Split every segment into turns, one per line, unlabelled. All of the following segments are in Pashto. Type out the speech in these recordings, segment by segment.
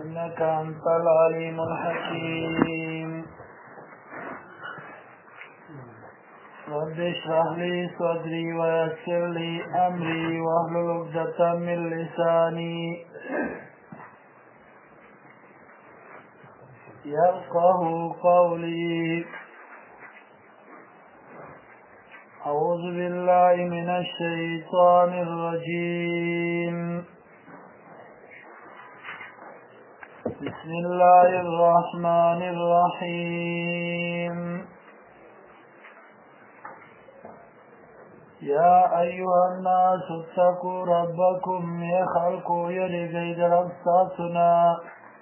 إنك أنت العليم الحكيم رب اشرح لي صدري ويسر لي أمري واحلل عقدة من لساني يفقهوا قولي. أعوذ بالله من الشيطان الرجيم. بسم الله الرحمن الرحيم. يا أيها الناس اتقوا ربكم يخلقوا يلقيد ربساتنا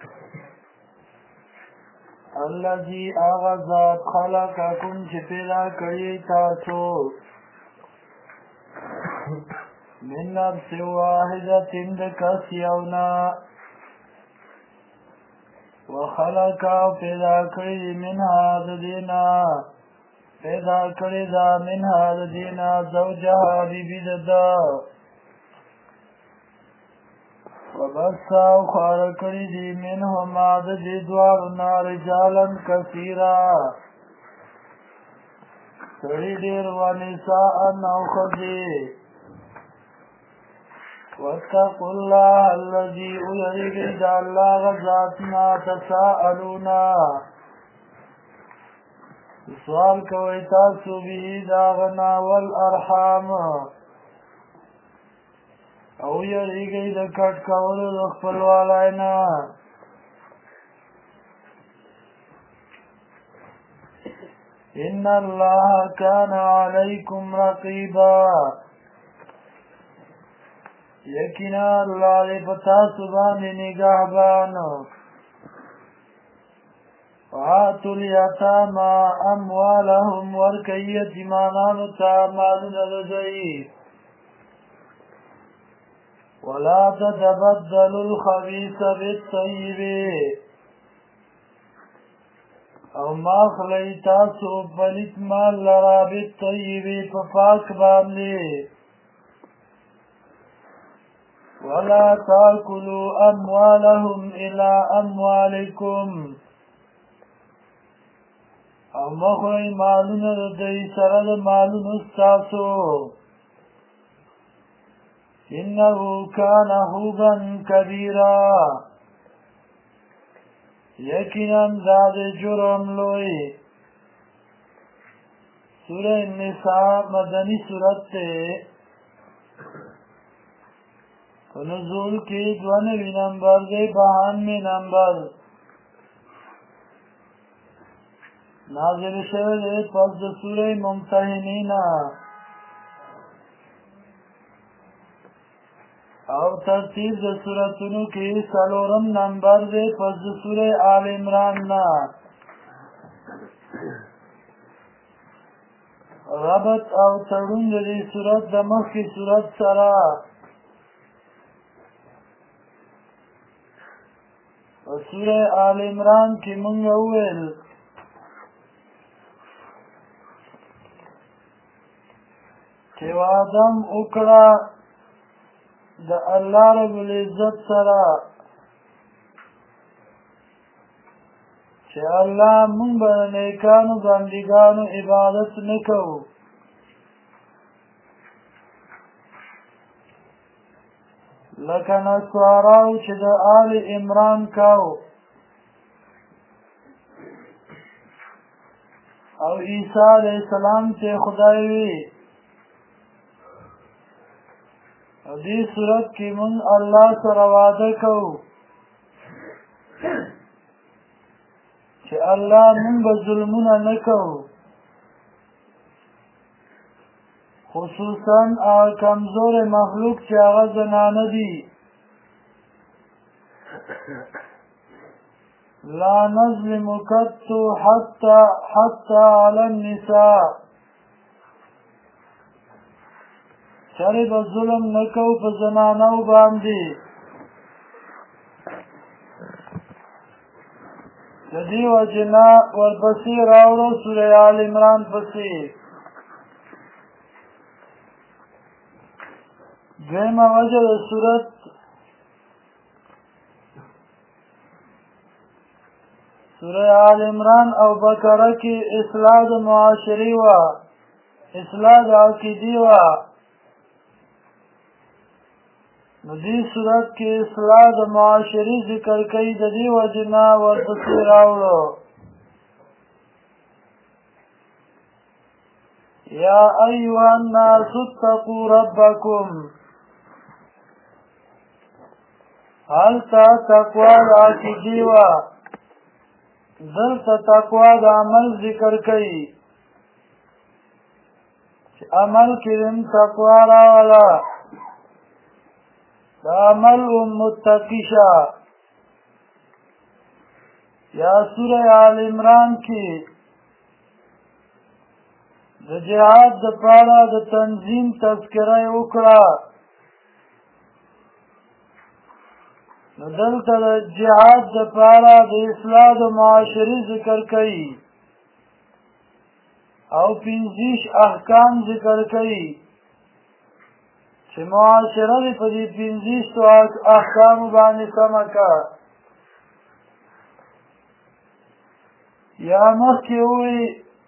الذي أغذى خلقكم شفلا كريتاتو من نفس واحدة دكسيونا وخلق فلا كري منها ذدينا فإذا كردا منها ذدينا زوجها ببددا وبث أخر كردي منهما ذدوارنا رجالا كثيرا سرير ونساء أو خذي واتقوا الله الذي يريد الله غزاتنا تساءلونا سوال کوي تاسو به داغنا والارحام او یریږي د کټ کولو د خپلوالاینا ان الله كان عليكم رقيبا یقینا الله پتا سبحان نگهبان وآتوا اليتامى أموالهم وركي يتيمانان تعمالون رجعي ولا تتبدلوا الخبيث بالطيب او ما خليتاسو بلت مال لرا بالطيب ففاك باملي ولا تاكلوا أموالهم إلى أموالكم او مخوی مالون دی سرد مالون استاسو انه کان حوبا کبیرا یقینا داد جرم لوی. سورہ النساء مدنی سورت تے نزول کی 92 نمبر دے 92 نمبر نازل شوه پس د سوره ممتحنین او ترتیب د سورتونو کې څلورم نمبر دی پس د سوره آل عمران نه. ربط او تړون د دې سورت د مخکې سورت سره سوره آل عمران کې موږ وویل چې آدم وکړه د الله رب العزت سره چې الله مونږ به نیکانو بندګانو عبادت نه کوو لکه نصاراو چې د آل عمران کوو او عیسی علیه السلام چې خدای وي. دې صورت کې مونږ الله سره وعده کوو چې الله مونږ به ظلمونه نه کوو خصوصا کمزور مخلوق چې هغه زنانه دي. لا نظلم قط حتى على النساء چرې به ظلم نه کوو په زنانو باندې. د دې وجې نه ورپسې راوړو سوره آل عمران پسې. دویمه وجه د صورت سوره آل عمران او بقره کې اصلاح د معاشري و اصلاح د عقیدې و نو دې صورت کې اصلاح د معاشري ذکر کوي د دې وجې نه ورپسې راوړو یا ایها الناس اتقوا ربکم هلته تقوا د عقیدې و دلته تقوا د عمل ذکر کوي چې عمل کې هم تقوا راوله د عمل متقی شه یا سوره آل عمران کې د جهاد دپاره د تنظیم تذکره یې وکړه نو دلته د جهاد دپاره د اصلاح د معاشري ذکر کوي او 25 احکام ذکر کوي چې معاشره دې په دې 25 احکامو باندې سمه کړه یا مخکې ووایي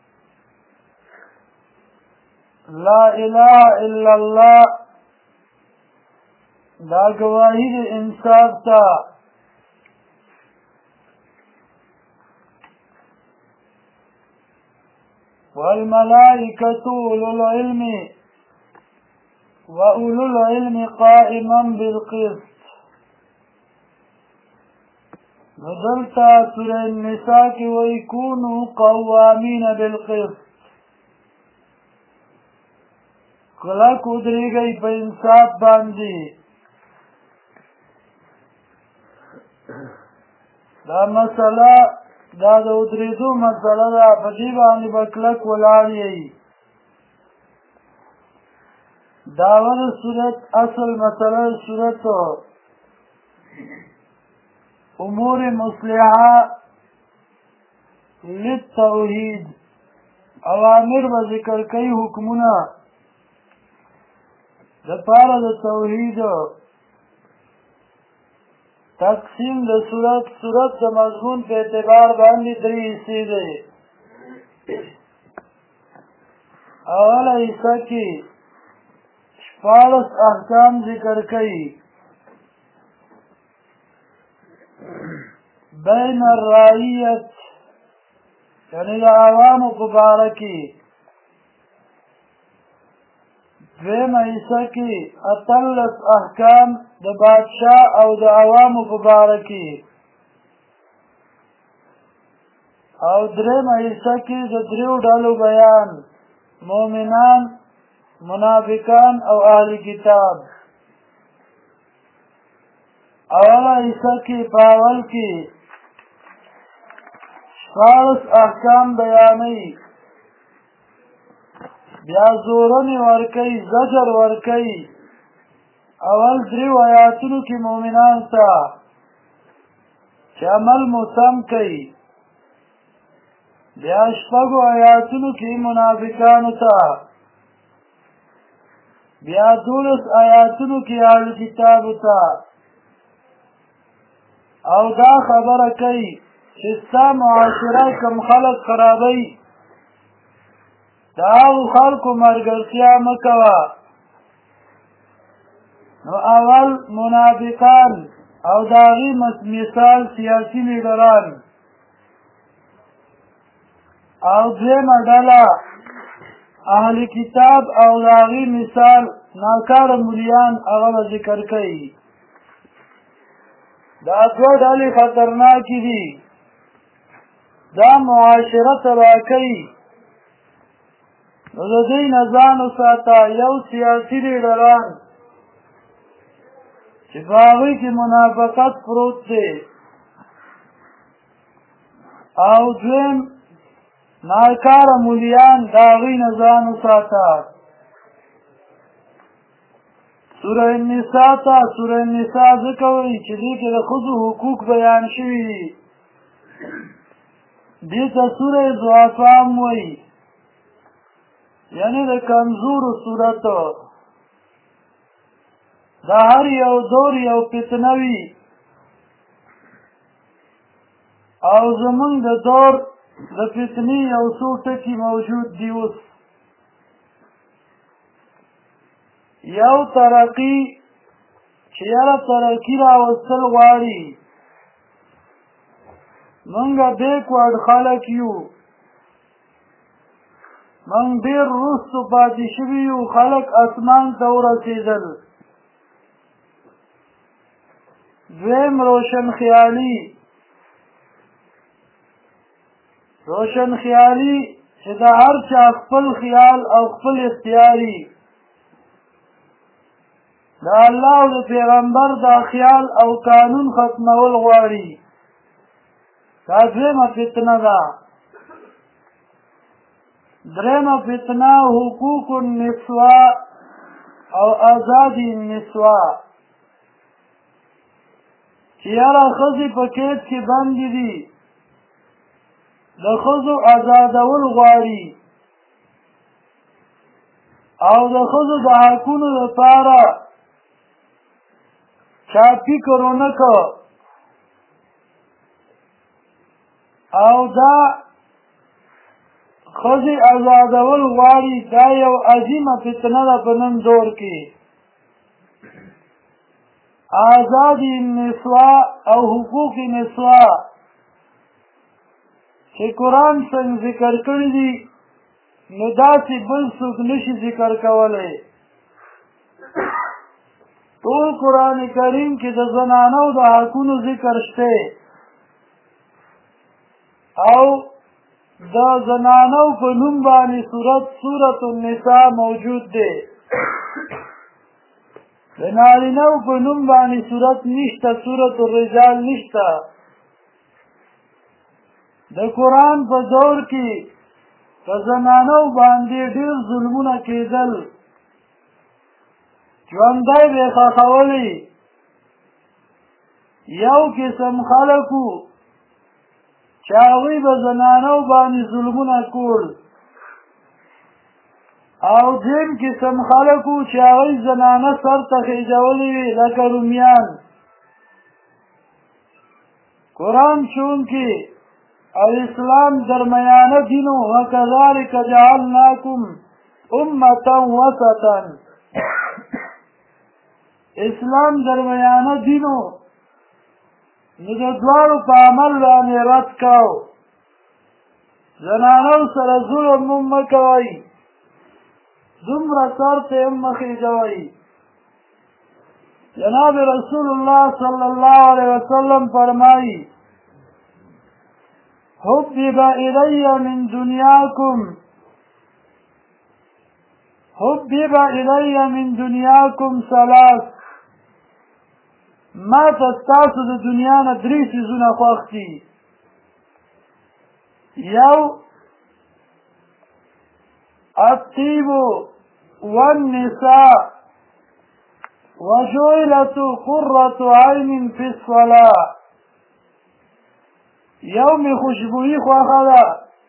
لا اله الا الله دا گواهی د انصاف ته والملائکة اولو العلم وأولو العلم قائما بالقسط ندلتا سورة النساء کی ويكونوا قوامين بالقسط کلا کودری گئی پا انصاف باندی دا مسئلہ دا دا ادریدو مسئلہ دا پدی باندی بکلک ولالی داور صورت اصل مسئلہ صورت امور مصلحہ للتوحید اوامر و ذکر کئی حکمنا دا پارا دا توحید تقسیم دا صورت دا مضمون پہ اعتبار باندی 3 حصے دے اولا حصہ کی 14 احکام ذکر کئی بین الرائیت یعنی دا عوام مبارکی دویم حصہ کی 18 احکام د بادشاہ او د عوام مبارکی او دریم حصہ کی د 3 ډلو بیان مومنان منافقان او اهل کتاب اولا حصہ کی پاول کی 14 احکام بیانی بیا زورنی ورکی زجر ورکی اول 3 آیاتونو کی مومنان تا چه عمل مسم کئی بیا 6 آیاتونو کی منافقانو تا بیا 12 آیاتونو کی اهل کتابو تا او دا خبره کئی چې ستا معاشره کم خلق خرابی دا او خلقو مرګرتیا مکوه نو اول منافقان او داغی مثال سیاسی لیڈران او دویمه ډله اهل کتاب او داغی مثال ناکار مولیان هغه ذکر کوي دا 2 ډلې خطرناکې دي دا معاشره تباه کوي نو د دوی نه ځان وساته یو سیاسي لیډران چې په هغوی کې منافقت پروت دی او دویم ناکاره مولیان د هغوی نه ځان وساته سوره النساء ته سوره النساء ځکه وایي چې دې کې د ښځو حقوق بیان شوي دي دې ته سوره ضعفا هم وایي یعنی د کمزورو صورت دا هر یو دور یو فتنه وي او زمونږ د دور د فتنې یو څو ټکي موجود دي. اوس یو ترقي چې یاره ترقي راوستل غواړي، مونږ بیکورډ خلک یو، مونږ ډېر وروستو پاتې شوي یو، خلک اسمان ته ورسېدل. دویم روشن خیالي چې د هر چا خپل خیال او خپل اختیاري، د الله او د پیغمبر دا خیال او قانون ختمول غواړي. دا دویمه فتنه ده. دریمه فتنه حقوق النسواء او ازادي النسواء، چې یاره ښځې په قید کې بندې دي، د ښځو ازادول غواړي او د ښځو د حقونو لپاره چا فکر ونه که او دا ښځې ازادول غواړي. دا یو عظیمه فتنه ده په نن دور کې. ازادي النسواء او حقوق نسواء چې قرآن څنګه ذکر کړي دي، نو داسې بل څوک نشي ذکر کولی. ټول قرآن کریم کې د زنانو د حقونو ذکر شته او د زنانو په نوم باندې سورة النساء موجود دی. د نارینو په نوم باندې سورت نشته، سورة الرجال نشته. د قرآن په دور کې په زنانو باندې ډېر ظلمونه کېدل، ژوندی به یې ښخولی. یو قسم خلکو چې هغوی به زنانو باندې ظلمونه کول، او دیم قسم خلکو چې هغوی زنانه سر ته خېژولې وي لکه رومیان. قرآن چونکې الاسلام درمیانه دینو وکذلک جعلناکم امة وسطا، اسلام درمیانه دینو، نو د دواړو په عمل باندې رد کو. زنانو سره ظلم هم مه کوئ، دومره سر ته هم مه خېژوئ. جناب رسول الله صلی الله علیه وسلم فرمایي: حبب إلي من دنياكم ثلاث، ما تستاسو د دنیا نه درې څیزونه خوښ دي. یو الطيب والنساء وجعلت قرة عين في الصلاة، یو می خوشبویی خوښه ده،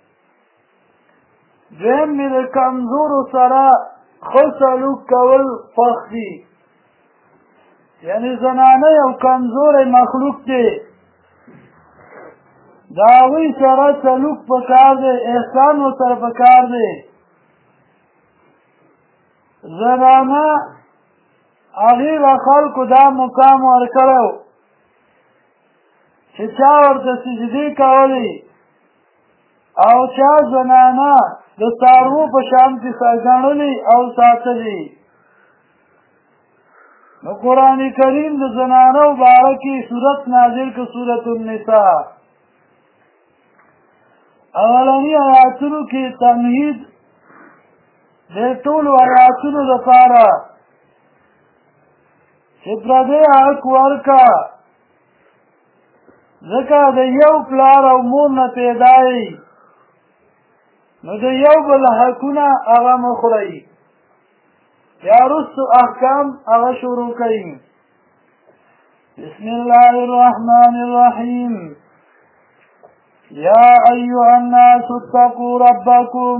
دویم می د کمزورو سره ښه سلوک کول خوښ دي. یعنی زنانه یو کمزوری مخلوق دی، د هغوی سره سلوک پکار دی، احسان ورسره پکار دی. زنانه هغې به خلکو دا مقام ورکړی چې چا ورته سجدې کولې او چا زنانه د څاروو په شان کې ګڼلې او ساتلې. نو قرآن کریم د زنانو باره کې صورت نازل که سورة النساء. اولنی آیاتونو کې تمهید د ټولو آیاتونو لپاره چې پردی حق ورکه، ځکه د یو پلار او مور نه پیدا یې، نو د یو بل حقونه هغه مه خورئ. بیا وروستو احکام هغه شروع کوي. بسم الله الرحمن الرحیم. یا ایها الناس اتقوا ربکم،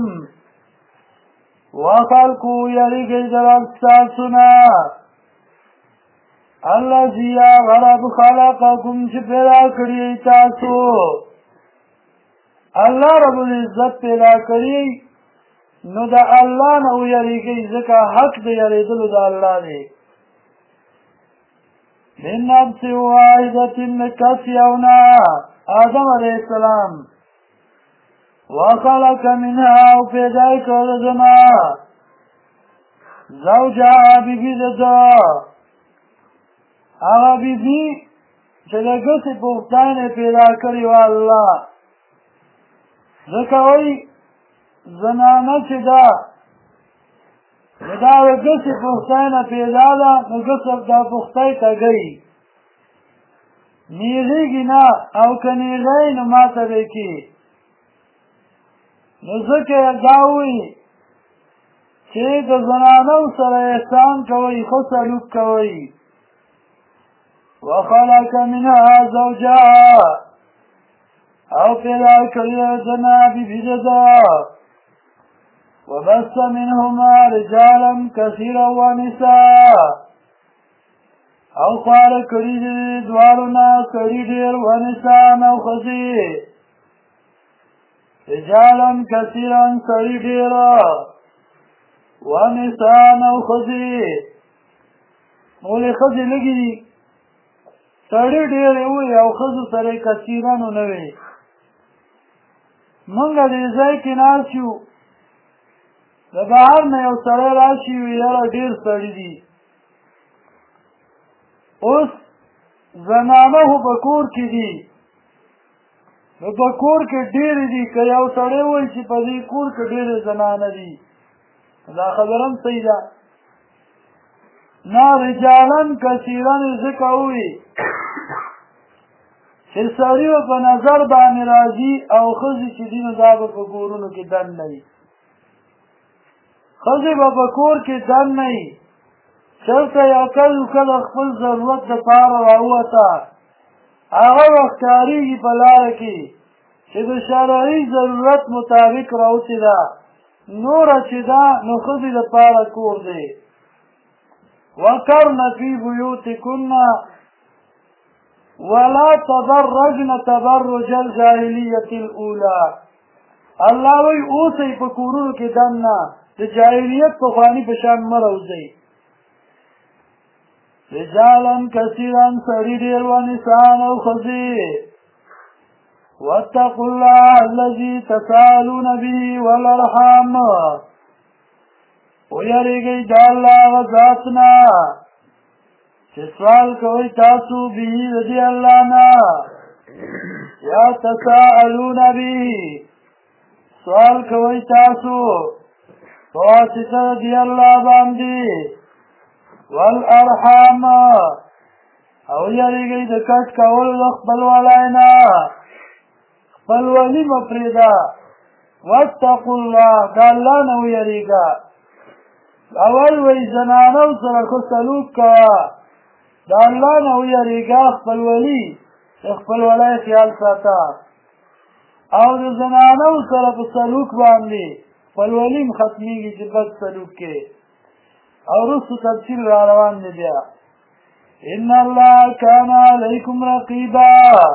وخلقو یریږئ د رب ستاسو نه، الذي غرب خلقكم چې پیدا کړی تاسو الله رب العزت پیدا کړی نو د الله نه ویریږئ ځکه حق د یریدلو د الله دی. من نفس واحدة کس یونا آدم علیہ السلام وخلق منها او پیدا کړ زما زوجها بیبي دده هغه بیبي چې د ګسې پوښتنې پیدا کړې وه الله ځکه وایي زنانه چې ده نو دا د ګسې پوښتنه پیدا ده نو ګسه دا پوښتۍ ته گئی نیغېږي نه او که نیغی نو ماته به کي نو ځکه دا وایي چې د زنانو سره احسان کوئ ښه سلوک کوئ. وخلق منها زوجها او پیدا کړی زنا بیبي ده وبث منهما رجالا كثيرا ونساء او خوار کړي دي دواړو نه سړي ډېر ونساء او ښځې رجالا كثيرا سړي ډېر ونساء او ښځې ولې ښځې لږې دي سړي ډېرې وي او ښځو سره یې کثیرا نو نه وي. موږ دې ځای کې ناست یو د بهر نه یو سړی راشي وي یاره ډېر سړي دي اوس زنانه خو په کور کې دي نو په کور کې ډېرې دي که یو سړی وایي چې په دې کور کې ډېرې زنانه دي دا خبره هم صحیح ده نه رجالا کثیرا ځکه ووي چې سړي به په نظر باندې راځي او ښځې چې دي نو دا به په کورونو کې دن نه وي ښځې به په کور کې دن نه وي چېرته یو کله خپل ضرورت دپاره راووته هغه به ښکارېږي په لاره کې چې د شرعي ضرورت مطابق راوتې ده نوره چې ده نو ښځې دپاره کور دی. وقرن في بيوتكن ولا تبرجن تبرج الجاهلية الأولى الله وی اوسئ په کورونو کې دننه د جاهلیت پخواني په شان مه روځئ. رجالا کثیرا سړي ډېر ونساء او ښځې واتقوا الله الذي تساءلون به والارحام ویریږئ د الله هغه ذات نه چې سوال کوئ تاسو به د دې الله نه یا تساءلون به سوال کوئ تاسو په واسطه د دې الله باندې والارحام او یریږئ د کټ کولو د خپلوالۍ نه خپلوالي مه پرېږده واتقوا الله د الله نه ویریږه اول وی زنانو سره ښه سلوک کوه د الله نه ویریږه خپلولي د خپلولۍ خیال ساته او د زنانو سره په سلوک باندې خپلولي هم ختمېږي چې بد سلوک کې او وروستو تفصیل را روان دی بیا. ان الله کان علیکم رقیبا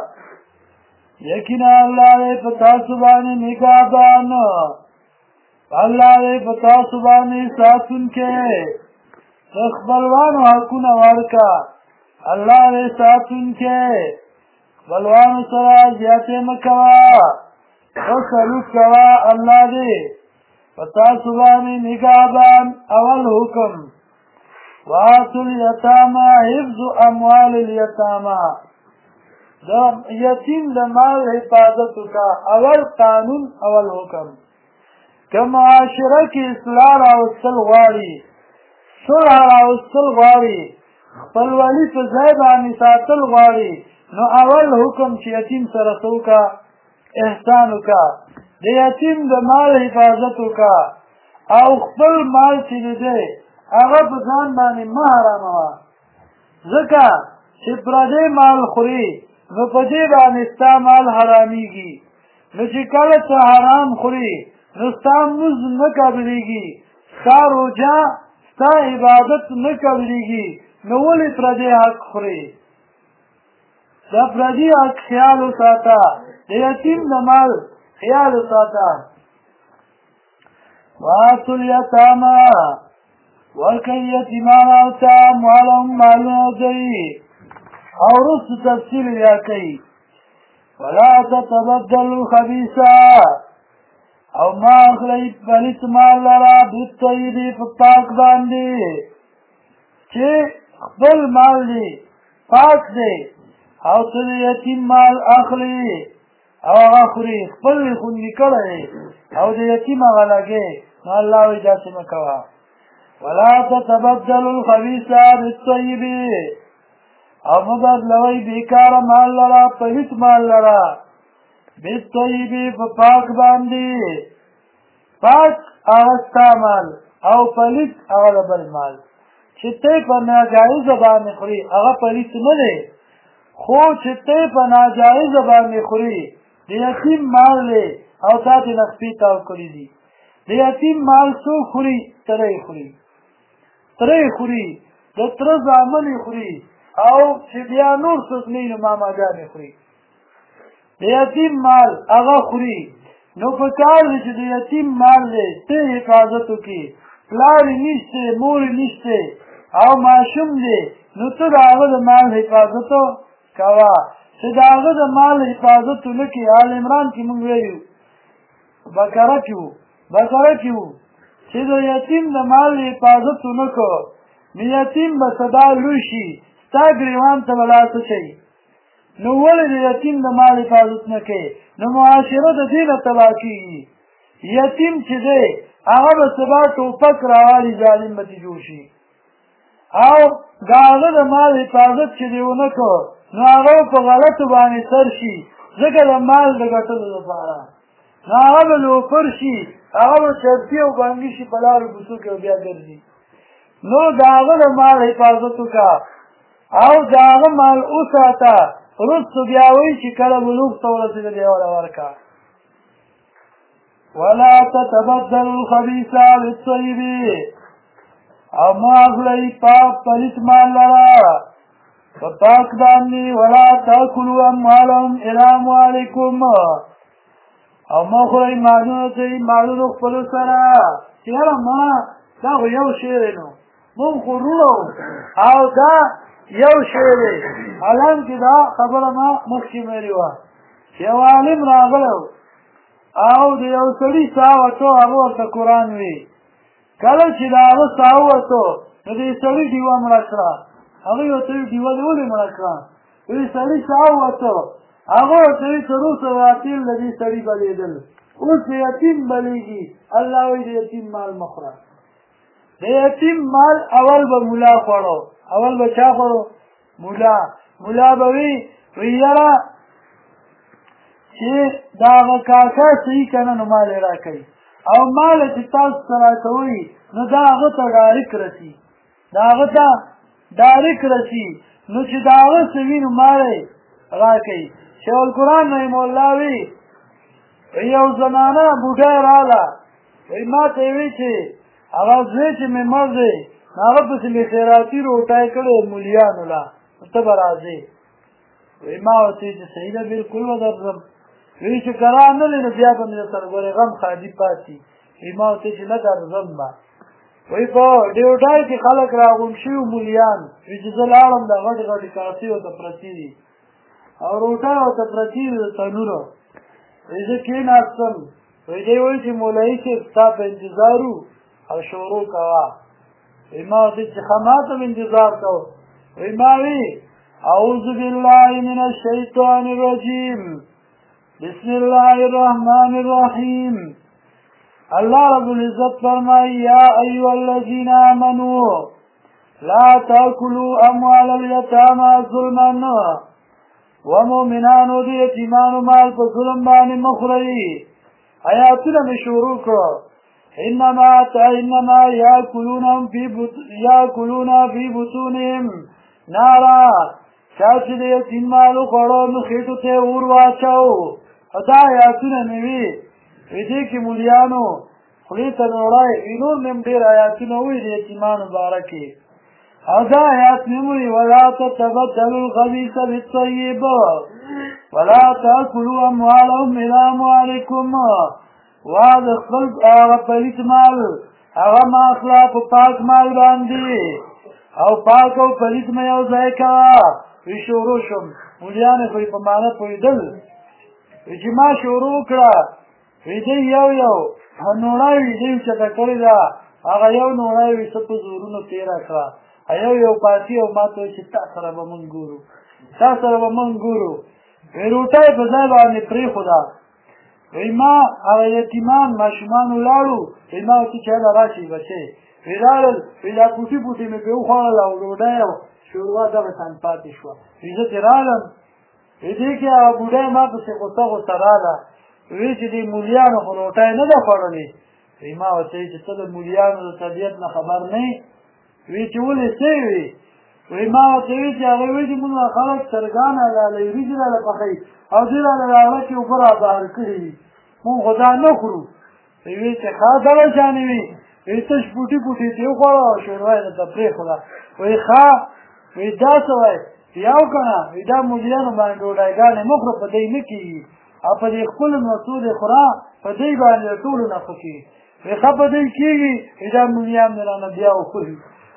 یقینا الله دی په تاسو باندې نگهبان الله دی په تاسو باندې ساتونکی د خپلوانو حقونه ورکړه الله دی ساتونکی خپلوانو سره زیاتې مه کوه ښه سلوک کوه الله دی په تاسو باندې نگهبان. اول حکم وآتوا الیتاما حفظ اموال الیتاما د یتیم د مال حفاظت وکړه اول قانون اول حکم که معاشره کې اصلاح راوستل غواړي صلح راوستل غواړي خپلوالي په ځای باندې ساتل غواړي نو اول حکم چې یتیم سره څه وکړه احسان وکړه د یتیم د مال حفاظت وکړه او خپل مال چې دی هغه په ځان باندې مه حراموه ځکه چې پردی مال خوري نو په دې باندې ستا مال حرامېږي نو چې کله ته حرام خوري نو ستا مزد نه قبلېږي ستا روژه ستا عبادت نه قبلېږي نو ولې پردی حق خوري د پردي حق خیال وساته د یتیم د مال خیال ساته وآتوا اليتامى ورکړئ یتیمانو ته اموالهم مالونه دوی او وروسته تفصیل یا کوي ولا تتبدلوا الخبيث او ما اخلئ پلیت مال لرا بالطیب په پاک باندې چې خپل مال دی پاک دی او ته د یتیم مال اخلي او هغه خوري خپل خوندي کړی او د یتیم هغه لګې نو الله وایي داسې مه کوه ولا تتبدلوا الخبيث بالطيب او مبدلوی بیکاره مال لرا پلیت مال لرا بالطيب په پاک باندې پاک هغه ستا مال او پلیت هغه بل مال چې ته په ناجایزه باندې خوري هغه پلیت نه دی خو چې ته په ناجایزه باندې خوري د یتیم مال دی او تا دې نخپې تاو کړي دي د یتیم مال څوک خوري تره خوري د تره زامن خوري او چې بیا نور څوک نه نو ماماګانې خوري د یتیم مال هغه خوري نو په کار دی چې د یتیم مال دی ته حفاظت وکړي پلار یې نشته مور یې نشته او ماشوم دی نو ته د هغه د مال حفاظت کوه چې د هغه د مال حفاظت ونه کړي آل عمران کې موږ ویلو بقره کې وو چې د یتیم د مال حفاظت ونه کړو نو یتیم به سبا لوی شي ستا ګریوان ته به لاس اچوي نو ولې د یتیم د مال حفاظت نه کوې نو معاشره د دې نه تباه کېږي یتیم چې دی هغه به سبا ټوپک راوالي ظالم به ترې جوړ شي او د هغه د مال حفاظت چې دی ونه کړو نو هغه په غلطو باندې سر شي ځکه د مال د ګټلو لپاره نو هغه به لوفر شي هغه به چرتي او بانګي شي په لارو کوڅو کې بیا ګرځي نو د هغه د مال حفاظت وکړه او د هغه مال وساته وروسته بیا وایي چې کله بلوغ ته ورسېده بیا وله ورکړه ولا تتبدلوا الخبيث بالطيب او ما اخلئ پلیت مال لرا په پاک باندې ولا تاکلوا اموالهم الى اموالکم او ما خورئ مالونه ته مالونو خپلو سره چې یاره ما دا خو یو شی دی نو مونږ خو وروڼه او دا یو شی دی حالانکې دا خبره ما مخکې ویلې وه یو عالم راغلی او د یو سړي ساه وتو هغه ورته قرآن وي کله چې د هغه ساه ووتو نو د سړي ډیوه مړه کړه هغه ورته وایي ډیوه دې ولې مړه کړه د سړي ساه ووتو هغه ورته وایي تر اوسه راتېل د دې سړي بلېدل اوس د یتیم بلېږي الله وایي د یتیم مال مه خوره د یتیم مال اول به ملا خوړو اول به چا خوړو ملا به وي یاره چې د هغه کاکا صحیح که نه نو مال یې راکوي او مال چې تاسو ته راکوئ نو دا هغه ته ډایرک رسي نو چې د هغه څه وي نو مال یې راکوي شیخ القرآن رحمه الله وي یو زنانه بوډۍ راغله وایي ما ته یې وایي چې هغه زوی چې مې مړ دی هغه پسې مې خیراتي روټۍ کړی مولیانو له ته به راځې وایي ما ورته وایي چې صحیح ده بلکل به درځم وایي چې که را نه دی نو بیا به مې درسره ګورې غم خالي پاتې وایي ما ورته وایي چې نه درځم به وایي په ډیوټای کې خلک راغونډ شوي مولیان وایي چې زه لاړم دا غټې غټې کاسې ورته پرتې دي او روټۍ ورته پرتې دي د تنورو وایي زه کېناستم وایي دی وایي چې مولوي صاحب ستا په انتظار وو او شروع کوه وایي ما ورته چې ښه ما ته م انتظار کوه وایي ما وی اعوذ بالله من الشیطان الرجیم بسم الله الرحمن الرحیم اللہ رب العزت فرمائی یا ایوہ الذین آمنوا لا تاکلوا اموال الیتاما ظلما ومؤمنانو دی یتیمانو مال په ظلم باندې مخورئ آیاتونه مې شروع کړو انما یاکلون فی بطونهم نارا چا چې د یتیم مالو خوړو نو خېټو ته اور واچو او دا آیاتونه مې وي دې کې مولیانو خولې ته نوړی نور مې هم ډېر آیاتونه ووي د یتیمانو باره کې او دا آیات مې ووي ولا تتبدلوا الخبیث بالطیب ولا تاكلوا اموالهم الى اموالكم واد خپل پلیت مال هغه ما اخلا په پاک مال باندې او پاک او پلیت مې یو ځای کا وی شروع شم مولیان خو په معنا پویدل چې ما شروع کړه وی دې یو نوړای دې چې دا کړی دا هغه یو نوړای وی څه په زورونو تیرا کړه یو پاتې او ما ته چې تاسو سره به مونږ ګورو روټای په ځای باندې پرې خدا وی ما هغه یتیمان ماشومان ولاړو وی ما چې چا راشي بچي وی دا پوټي مې په خوړل او روډای شوروا دغه تن پاتې شو وی زه ترالم وی دې کې هغه بوډای ما پسې غوسه رااله وی چې دې مولیانو خو روټای نه ده خوړلې وی ما ورته چې ته د مولیانو د طبیعت نه خبر نه وی چې ولې څه وی ما ورته وی چې هغه وی چې موږ خلک سرګانه لاله وریجې لاله پخوي او دې لاله هغه چې اوبه را بهر کړي وي مونږ خو دا نه خورو وی چې ښه دغه شانې وي وی تش پوټي دې وخوړه او شوروا یې درته پرېښوده وی ښه وی دا څه وایي یو که نه وی دا مولیانو باندې ډوډایګانې مه خوره په دی نه کېږي او په دې خپلو نڅو دې خوره په دی باندې د ټولو نفع کېږي وی ښه په دی کېږي وی دا مولیان دې رانه بیا وخوري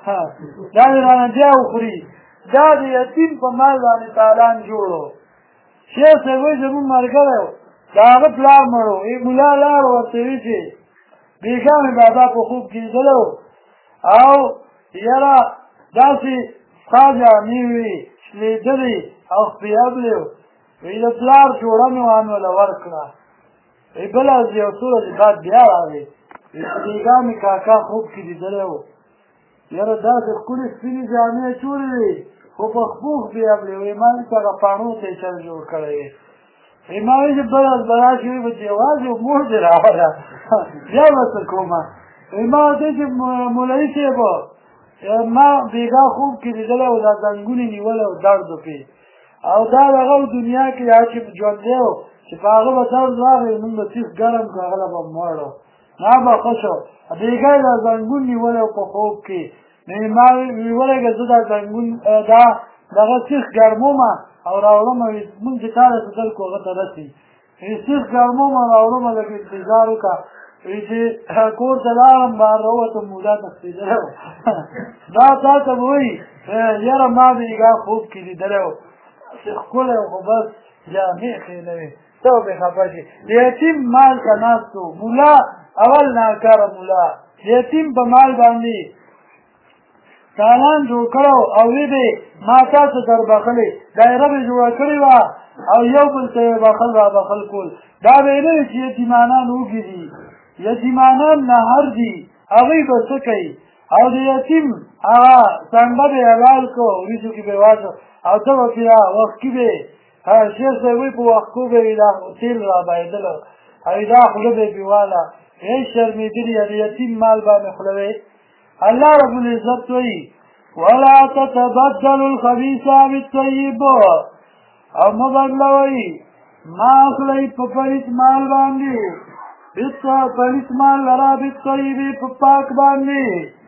دا دې رانه بیا وخوري دا د یتیم په مال باندې تالان جوړو شیخ صاحب وایي زمونږ ملګری و د هغه پلار مړ و ملا لاړ ورته وي چې بېګا مې بابا په خوب کې لیدلی او یاره داسې ستا جامې وې شلېدلې او خپېیبلې وی د پلار جوړه مې وانوله ورکړه وی بله یو څو ورځې بعد بیا راغی وی بېګا مې کاکا خوب کې لیدلی و یاره داسې ښکلې سپینې جامې چولې وې خو په خپو خپېیبلې وی ما دې هغه پاڼو ته یې چل جوړ کړی وی وی ما وی چې بله ورځ به راشي وی به چې یوازې مور دې راوله بیا به څه کومه وی ما ورته چې مولوي صاحب ما بېګا خوب کې لیدلی و دا زنګونې نیولی و درد وکړي او دا دغه دنیا کې یا چې ژوندی و چې په هغه به درد راغی مونږ به سیخ ګرم کړو هغه به مړ و ما به ښه شو بېګا یې دا زنګون نیولی و په خوب کې نو ما وی ولږه زه دا زنګون دا دغه سیخ ګرمومه او راوړم مونږ چې تا رسېدل کو هغه ته رسي سیخ ګرمومه راوړمه لږ انتظار وکړه وی چې کور ته لاړم بهر راووتم مولا تښتېدلی و دا تا ته به وایي یاره ما بېګا خوب کې لیدلی و چې ښکلی و خو بس جامې ښې نه وې ته به پرې خفه شي د یتیم مال ته ناست و مولا اول ناکاره مولا د یتیم په مال باندې تالان جوړ کړو او وی دی ما تاسو در بخلې دایره به جوړه کړې وه او یو بل ته یې بخل را بخل کول دا به یې نه وي چې یتیمانان وږي دي یتیمانان نهر دي هغوی به څه کوي او د یتیم هغه څنډه به یې حلال کړو وریځو کې به یې واچو او ته به پرې وښکي به یې شیخ صاحب وایي په وښکو به یې دا تیل را بهېدله او دا خوله به یې پرېواله هېڅ شرمېدلي د یتیم مال باندې خولوئ الله رب العزت وی ولا تتبدلوا الخبيث بالطيب او مبدلوي ما اخلي په پلیت مال باندې پلیت مال لرا بالطيب په پاک باندې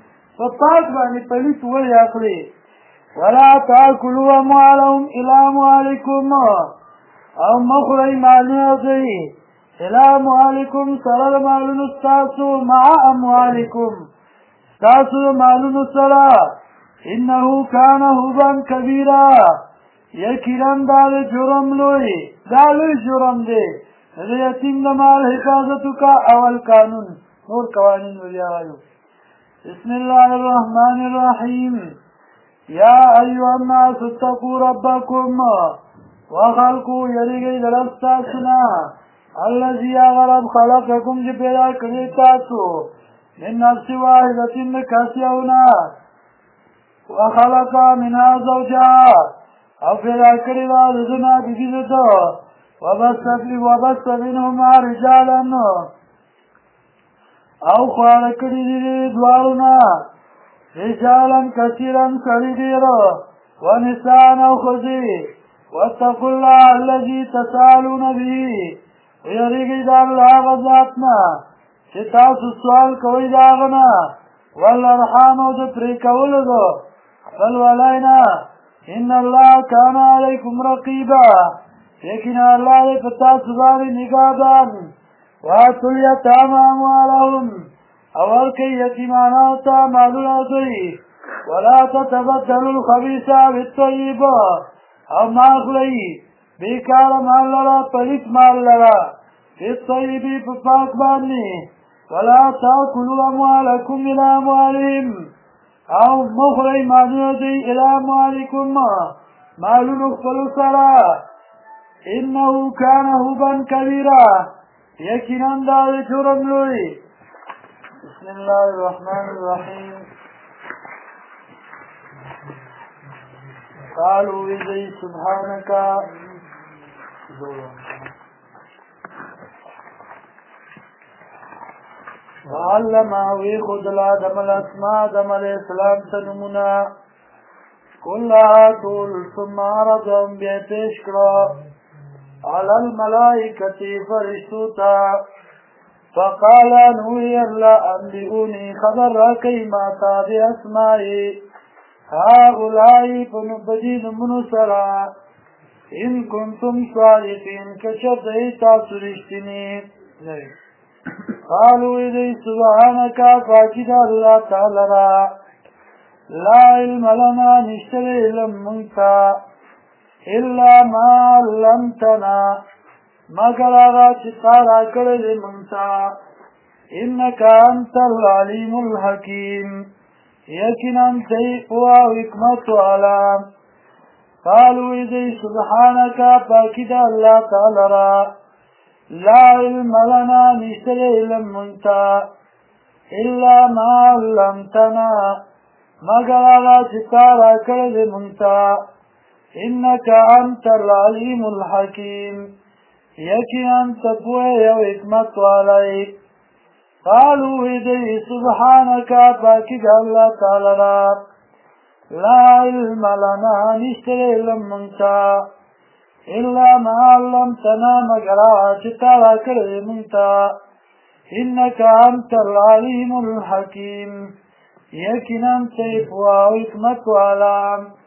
پلیت ولې اخلي ولا تاكلوا اموالهم الى اموالكم او مخلي مالونه دوی الى اموالكم سره مالونه ستاسو مع اموالكم تاسو مالونو سره انه کان حوبا کبیرا یقینا دا جرم لوی جرم دی د یتیم د مال حفاظت کا اول قانون نور قوانین ویایو بسم الله الرحمن الرحیم یا ایها الناس اتقوا ربکم وخلقوا یریږئ د رب ستاسو نه الذي غرب خلقکم چې پیدا کړی تاسو من نفس واحدة نکاسیونا وخلق منها زوجها او پیدا کړی دا زنا بیبي ده وبث منهما رجالا او خوار کړی دي دوالونه رجالا كثيرا سړي ډېر ونساء او ښځې واتقوا الله الذي تسالون به ویریږئ د الله هغه ذات نه چې تاسو سوال کوئ د هغه نه والارحام او د پرې کولو د خپل ولی نه ان الله کان علیکم رقیبا یقینا الله دې په تاسو باندې نگهبان وآتوا اليتامى أموالهم او ورکړئ یتیمانو ته مالونه دوی ولا تتبدلوا الخبيث بالطيب او ما اخلئ بیکاره مال لره پلیت مال لره بالطيب په پاک باندې ولا تاكلوا اموالكم الى اموالهم او مخلئ مالونه دوی الى اموالكم مالونه خپلو سره انه كان هبا كبيرا یقینا دا جرم لوی. بسم الله الرحمن الرحيم. قالوا إذي سبحانك وعلم ويخد الآدم الأسماء آدم عليه السلام تنمنا كلها طول ثم عرضهم بيتشكرا على الملائكة فرشتوتا فقال نوحي الله أنبئوني خبر راكي ما تابع أسمائي هؤلاء فنبدين من سرا إن كنتم صادقين كشبه تاسرشتني قالوا إذي سبحانك فاكد الله تعالى لا علم لنا نشتري لمنك إلا ما علمتنا مگر آغا چتارا کرد منتا إنك أنت العليم الحكيم يكنا تيقوا وحكمت علام قالوا إذي سبحانك فاكد الله تعالى لا علم لنا نشتري لمنتا إلا ما علمتنا مگر آغا چتارا کرد منتا إنك أنت العليم الحكيم يكنا تبوي وحكمت عليك قالوا إذي سبحانك فاكد الله تعالى لا علم لنا نشتري لمنتا إلا ما علمتنا مقرأ تعالى كرمنتا إنك أنت العليم الحكيم يكنا تبوي وحكمت عليك